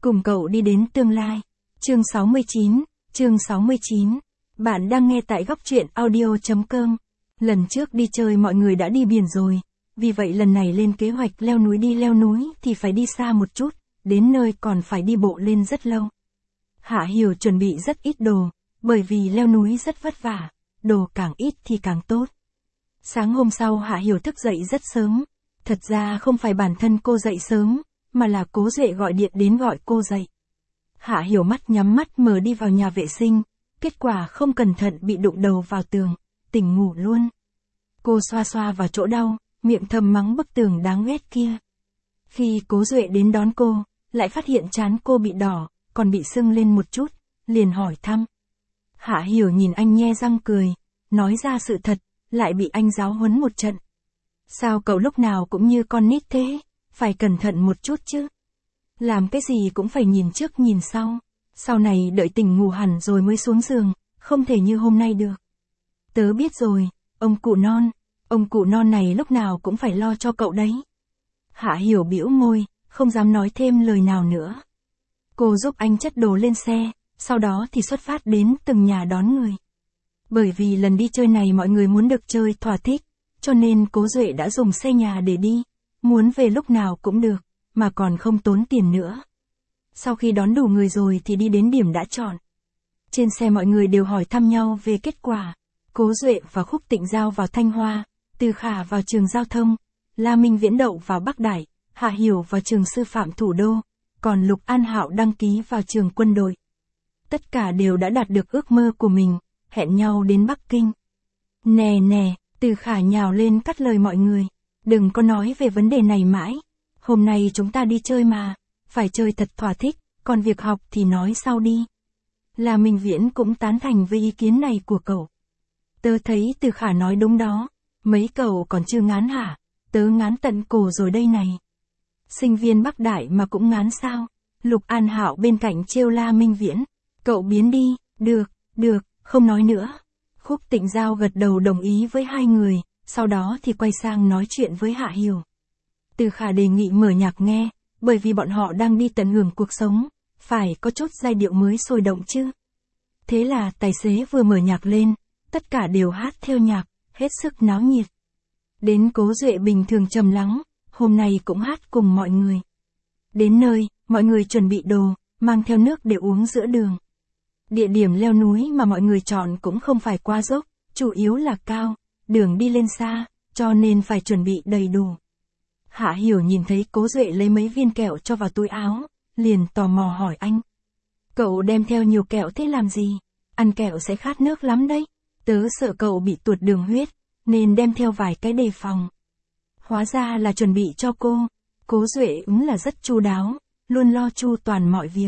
Cùng cậu đi đến tương lai. Chương 69, chương 69. Bạn đang nghe tại góc truyện audio.com. Lần trước đi chơi mọi người đã đi biển rồi. Vì vậy lần này lên kế hoạch leo núi, đi leo núi thì phải đi xa một chút, đến nơi còn phải đi bộ lên rất lâu. Hạ Hiểu chuẩn bị rất ít đồ, bởi vì leo núi rất vất vả, đồ càng ít thì càng tốt. Sáng hôm sau Hạ Hiểu thức dậy rất sớm. Thật ra không phải bản thân cô dậy sớm, mà là Cố Duệ gọi điện đến gọi cô dậy. Hạ Hiểu mắt nhắm mắt mở đi vào nhà vệ sinh, kết quả không cẩn thận bị đụng đầu vào tường, tỉnh ngủ luôn. Cô xoa xoa vào chỗ đau, miệng thầm mắng bức tường đáng ghét kia. Khi Cố Duệ đến đón cô, lại phát hiện trán cô bị đỏ, còn bị sưng lên một chút, liền hỏi thăm. Hạ Hiểu nhìn anh nhe răng cười, nói ra sự thật, lại bị anh giáo huấn một trận. Sao cậu lúc nào cũng như con nít thế, phải cẩn thận một chút chứ. Làm cái gì cũng phải nhìn trước nhìn sau này đợi tỉnh ngủ hẳn rồi mới xuống giường, không thể như hôm nay được. Tớ biết rồi, ông cụ non này lúc nào cũng phải lo cho cậu đấy. Hạ Hiểu bĩu môi, không dám nói thêm lời nào nữa. Cô giúp anh chất đồ lên xe, sau đó thì xuất phát đến từng nhà đón người. Bởi vì lần đi chơi này mọi người muốn được chơi thỏa thích, cho nên Cố Duệ đã dùng xe nhà để đi, muốn về lúc nào cũng được, mà còn không tốn tiền nữa. Sau khi đón đủ người rồi thì đi đến điểm đã chọn. Trên xe mọi người đều hỏi thăm nhau về kết quả. Cố Duệ và Khúc Tịnh Giao vào Thanh Hoa, Từ Khả vào trường giao thông, La Minh Viễn đậu vào Bắc Đại, Hạ Hiểu vào trường sư phạm Thủ Đô, còn Lục An Hạo đăng ký vào trường quân đội. Tất cả đều đã đạt được ước mơ của mình, hẹn nhau đến Bắc Kinh. Nè, Từ Khả nhào lên cắt lời mọi người. Đừng có nói về vấn đề này mãi. Hôm nay chúng ta đi chơi mà, phải chơi thật thỏa thích, còn việc học thì nói sau đi. La Minh Viễn cũng tán thành với ý kiến này của cậu. Tớ thấy Từ Khả nói đúng đó, mấy cậu còn chưa ngán hả? Tớ ngán tận cổ rồi đây này. Sinh viên Bắc Đại mà cũng ngán sao? Lục An Hạo bên cạnh trêu La Minh Viễn. Cậu biến đi, được, không nói nữa. Khúc Tịnh Giao gật đầu đồng ý với hai người, sau đó thì quay sang nói chuyện với Hạ Hiểu. Từ Khả đề nghị mở nhạc nghe, bởi vì bọn họ đang đi tận hưởng cuộc sống, phải có chút giai điệu mới sôi động chứ. Thế là tài xế vừa mở nhạc lên, tất cả đều hát theo nhạc, hết sức náo nhiệt. Đến Cố Duệ bình thường trầm lắng, hôm nay cũng hát cùng mọi người. Đến nơi, mọi người chuẩn bị đồ, mang theo nước để uống giữa đường. Địa điểm leo núi mà mọi người chọn cũng không phải quá dốc, chủ yếu là cao, đường đi lên xa, cho nên phải chuẩn bị đầy đủ. Hạ Hiểu nhìn thấy Cố Duệ lấy mấy viên kẹo cho vào túi áo, liền tò mò hỏi anh. Cậu đem theo nhiều kẹo thế làm gì? Ăn kẹo sẽ khát nước lắm đấy. Tớ sợ cậu bị tuột đường huyết, nên đem theo vài cái đề phòng. Hóa ra là chuẩn bị cho cô. Cố Duệ là rất chu đáo, luôn lo chu toàn mọi việc.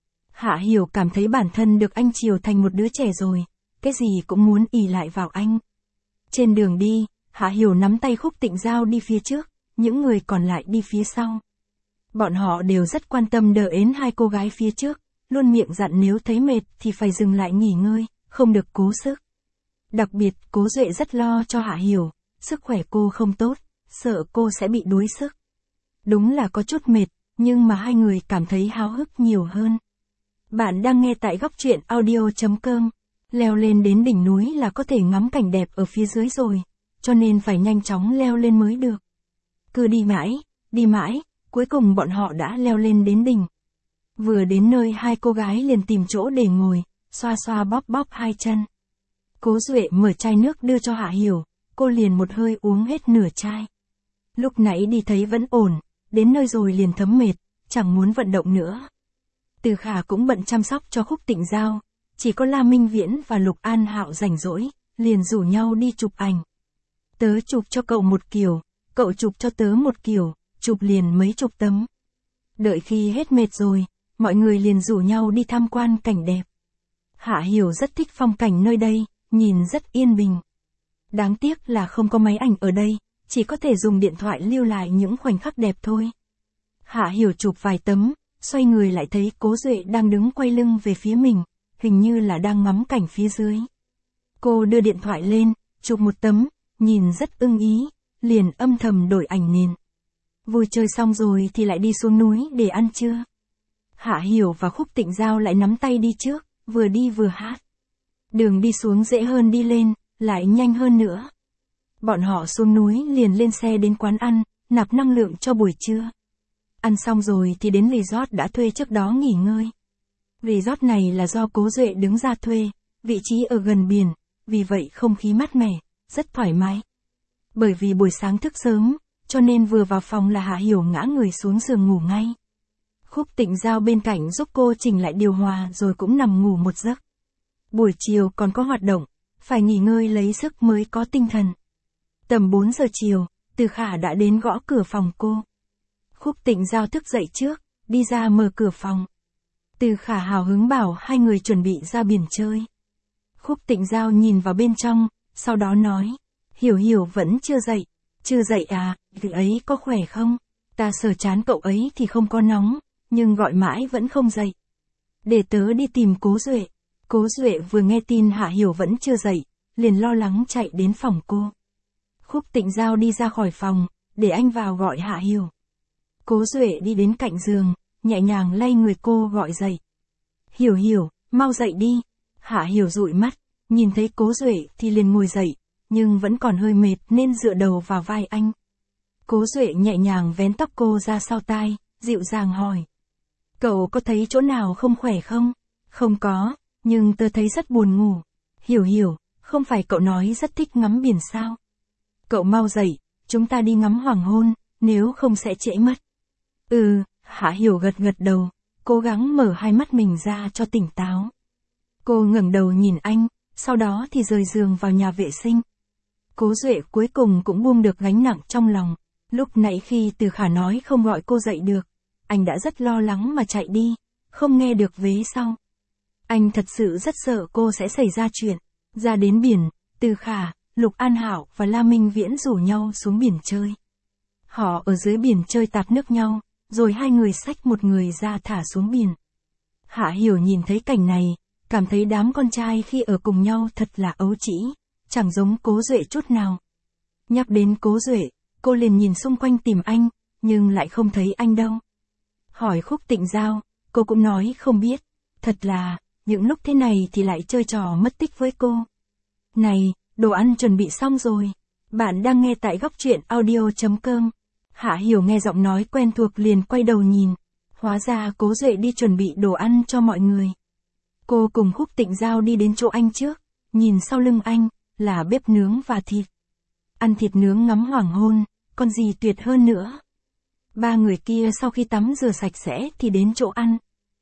Hạ Hiểu cảm thấy bản thân được anh chiều thành một đứa trẻ rồi, cái gì cũng muốn ỷ lại vào anh. Trên đường đi, Hạ Hiểu nắm tay Khúc Tịnh Giao đi phía trước, những người còn lại đi phía sau. Bọn họ đều rất quan tâm đỡ ến hai cô gái phía trước, luôn miệng dặn nếu thấy mệt thì phải dừng lại nghỉ ngơi, không được cố sức. Đặc biệt, Cố Duệ rất lo cho Hạ Hiểu, sức khỏe cô không tốt, sợ cô sẽ bị đuối sức. Đúng là có chút mệt, nhưng mà hai người cảm thấy háo hức nhiều hơn. Bạn đang nghe tại góc truyện audio.com. Leo lên đến đỉnh núi là có thể ngắm cảnh đẹp ở phía dưới rồi, cho nên phải nhanh chóng leo lên mới được. Cứ đi mãi, cuối cùng bọn họ đã leo lên đến đỉnh. Vừa đến nơi hai cô gái liền tìm chỗ để ngồi, xoa xoa bóp hai chân. Cố Duệ mở chai nước đưa cho Hạ Hiểu, cô liền một hơi uống hết nửa chai. Lúc nãy đi thấy vẫn ổn, đến nơi rồi liền thấm mệt, chẳng muốn vận động nữa. Từ Khả cũng bận chăm sóc cho Khúc Tịnh Giao, chỉ có La Minh Viễn và Lục An Hạo rảnh rỗi, liền rủ nhau đi chụp ảnh. Tớ chụp cho cậu một kiểu, cậu chụp cho tớ một kiểu, chụp liền mấy chục tấm. Đợi khi hết mệt rồi, mọi người liền rủ nhau đi tham quan cảnh đẹp. Hạ Hiểu rất thích phong cảnh nơi đây, nhìn rất yên bình. Đáng tiếc là không có máy ảnh ở đây, chỉ có thể dùng điện thoại lưu lại những khoảnh khắc đẹp thôi. Hạ Hiểu chụp vài tấm, xoay người lại thấy Cố Duệ đang đứng quay lưng về phía mình, hình như là đang ngắm cảnh phía dưới. Cô đưa điện thoại lên, chụp một tấm, nhìn rất ưng ý, liền âm thầm đổi ảnh nền. Vui chơi xong rồi thì lại đi xuống núi để ăn trưa. Hạ Hiểu và Khúc Tịnh Giao lại nắm tay đi trước, vừa đi vừa hát. Đường đi xuống dễ hơn đi lên, lại nhanh hơn nữa. Bọn họ xuống núi liền lên xe đến quán ăn, nạp năng lượng cho buổi trưa. Ăn xong rồi thì đến resort đã thuê trước đó nghỉ ngơi. Resort này là do Cố Duệ đứng ra thuê, vị trí ở gần biển, vì vậy không khí mát mẻ, rất thoải mái. Bởi vì buổi sáng thức sớm, cho nên vừa vào phòng là Hạ Hiểu ngã người xuống giường ngủ ngay. Khúc Tịnh Giao bên cạnh giúp cô chỉnh lại điều hòa rồi cũng nằm ngủ một giấc. Buổi chiều còn có hoạt động, phải nghỉ ngơi lấy sức mới có tinh thần. Tầm 4 giờ chiều, Từ Khả đã đến gõ cửa phòng cô. Khúc Tịnh Giao thức dậy trước, đi ra mở cửa phòng. Từ Khả hào hứng bảo hai người chuẩn bị ra biển chơi. Khúc Tịnh Giao nhìn vào bên trong, sau đó nói, Hiểu Hiểu vẫn chưa dậy. Chưa dậy à, việc ấy có khỏe không? Ta sờ chán cậu ấy thì không có nóng, nhưng gọi mãi vẫn không dậy. Để tớ đi tìm Cố Duệ. Cố Duệ vừa nghe tin Hạ Hiểu vẫn chưa dậy, liền lo lắng chạy đến phòng cô. Khúc Tịnh Giao đi ra khỏi phòng, để anh vào gọi Hạ Hiểu. Cố Duệ đi đến cạnh giường, nhẹ nhàng lay người cô gọi dậy. Hiểu Hiểu, mau dậy đi. Hạ Hiểu dụi mắt, nhìn thấy Cố Duệ thì liền ngồi dậy, nhưng vẫn còn hơi mệt nên dựa đầu vào vai anh. Cố Duệ nhẹ nhàng vén tóc cô ra sau tai, dịu dàng hỏi. Cậu có thấy chỗ nào không khỏe không? Không có, nhưng tớ thấy rất buồn ngủ. Hiểu Hiểu, không phải cậu nói rất thích ngắm biển sao? Cậu mau dậy, chúng ta đi ngắm hoàng hôn, nếu không sẽ trễ mất. Hạ Hiểu gật gật đầu, cố gắng mở hai mắt mình ra cho tỉnh táo. Cô ngẩng đầu nhìn anh, sau đó thì rời giường vào nhà vệ sinh. Cố Duệ cuối cùng cũng buông được gánh nặng trong lòng. Lúc nãy khi Từ Khả nói không gọi cô dậy được, anh đã rất lo lắng mà chạy đi, không nghe được vế sau. Anh thật sự rất sợ cô sẽ xảy ra chuyện. Ra đến biển, Từ Khả, Lục An Hạo và La Minh Viễn rủ nhau xuống biển chơi. Họ ở dưới biển chơi tạt nước nhau, rồi hai người xách một người ra thả xuống biển. Hạ Hiểu nhìn thấy cảnh này, cảm thấy đám con trai khi ở cùng nhau thật là ấu trĩ, chẳng giống Cố Duệ chút nào. Nhắc đến Cố Duệ, cô liền nhìn xung quanh tìm anh, nhưng lại không thấy anh đâu. Hỏi Khúc Tịnh Giao, cô cũng nói không biết. Thật là, những lúc thế này thì lại chơi trò mất tích với cô. Này, đồ ăn chuẩn bị xong rồi. Bạn đang nghe tại góc truyện audio.com. Hạ Hiểu nghe giọng nói quen thuộc liền quay đầu nhìn. Hóa ra Cố Duệ đi chuẩn bị đồ ăn cho mọi người. Cô cùng Khúc Tịnh Giao đi đến chỗ anh trước, nhìn sau lưng anh, là bếp nướng và thịt. Ăn thịt nướng ngắm hoàng hôn, còn gì tuyệt hơn nữa. Ba người kia sau khi tắm rửa sạch sẽ thì đến chỗ ăn.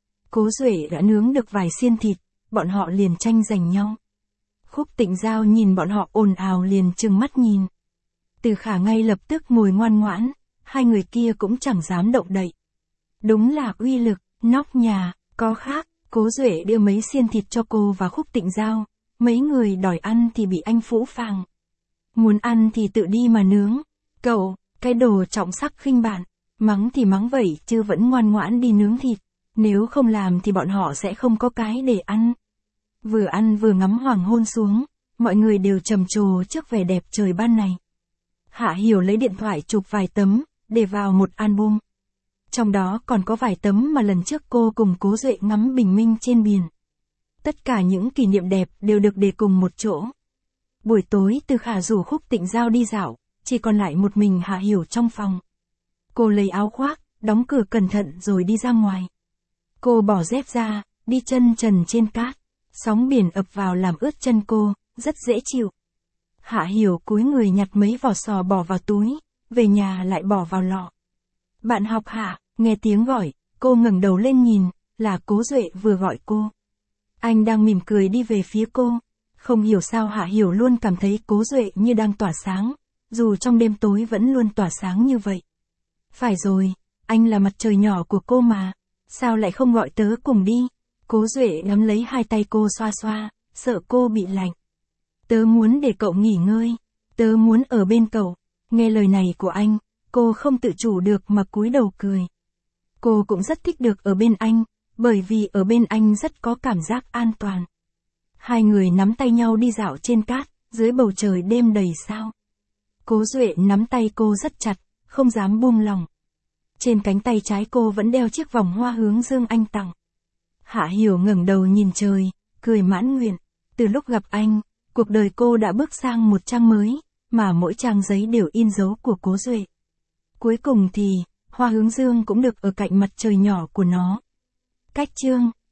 Cố Duệ đã nướng được vài xiên thịt, bọn họ liền tranh giành nhau. Khúc Tịnh Giao nhìn bọn họ ồn ào liền trừng mắt nhìn. Từ Khả ngay lập tức ngồi ngoan ngoãn, hai người kia cũng chẳng dám động đậy. Đúng là uy lực, nóc nhà, có khác. Cố Duệ đưa mấy xiên thịt cho cô và Khúc Tịnh Giao, mấy người đòi ăn thì bị anh phũ phàng. Muốn ăn thì tự đi mà nướng. Cậu, cái đồ trọng sắc khinh bạn, mắng thì mắng vậy chứ vẫn ngoan ngoãn đi nướng thịt. Nếu không làm thì bọn họ sẽ không có cái để ăn. Vừa ăn vừa ngắm hoàng hôn xuống, mọi người đều trầm trồ trước vẻ đẹp trời ban này. Hạ Hiểu lấy điện thoại chụp vài tấm, để vào một album. Trong đó còn có vài tấm mà lần trước cô cùng Cố Duệ ngắm bình minh trên biển. Tất cả những kỷ niệm đẹp đều được để cùng một chỗ. Buổi tối Từ Khả rủ Khúc Tịnh Giao đi dạo, chỉ còn lại một mình Hạ Hiểu trong phòng. Cô lấy áo khoác, đóng cửa cẩn thận rồi đi ra ngoài. Cô bỏ dép ra, đi chân trần trên cát. Sóng biển ập vào làm ướt chân cô, rất dễ chịu. Hạ Hiểu cúi người nhặt mấy vỏ sò bỏ vào túi, về nhà lại bỏ vào lọ. Bạn học Hạ, nghe tiếng gọi, cô ngẩng đầu lên nhìn, là Cố Duệ vừa gọi cô. Anh đang mỉm cười đi về phía cô. Không hiểu sao Hạ Hiểu luôn cảm thấy Cố Duệ như đang tỏa sáng, dù trong đêm tối vẫn luôn tỏa sáng như vậy. Phải rồi, anh là mặt trời nhỏ của cô mà, sao lại không gọi tớ cùng đi? Cố Duệ nắm lấy hai tay cô xoa xoa, sợ cô bị lạnh. Tớ muốn để cậu nghỉ ngơi, tớ muốn ở bên cậu. Nghe lời này của anh, cô không tự chủ được mà cúi đầu cười. Cô cũng rất thích được ở bên anh, bởi vì ở bên anh rất có cảm giác an toàn. Hai người nắm tay nhau đi dạo trên cát, dưới bầu trời đêm đầy sao. Cố Duệ nắm tay cô rất chặt, không dám buông lỏng. Trên cánh tay trái cô vẫn đeo chiếc vòng hoa hướng dương anh tặng. Hạ Hiểu ngẩng đầu nhìn trời, cười mãn nguyện. Từ lúc gặp anh, cuộc đời cô đã bước sang một trang mới, mà mỗi trang giấy đều in dấu của Cố Duệ. Cuối cùng thì, hoa hướng dương cũng được ở cạnh mặt trời nhỏ của nó. Cách chương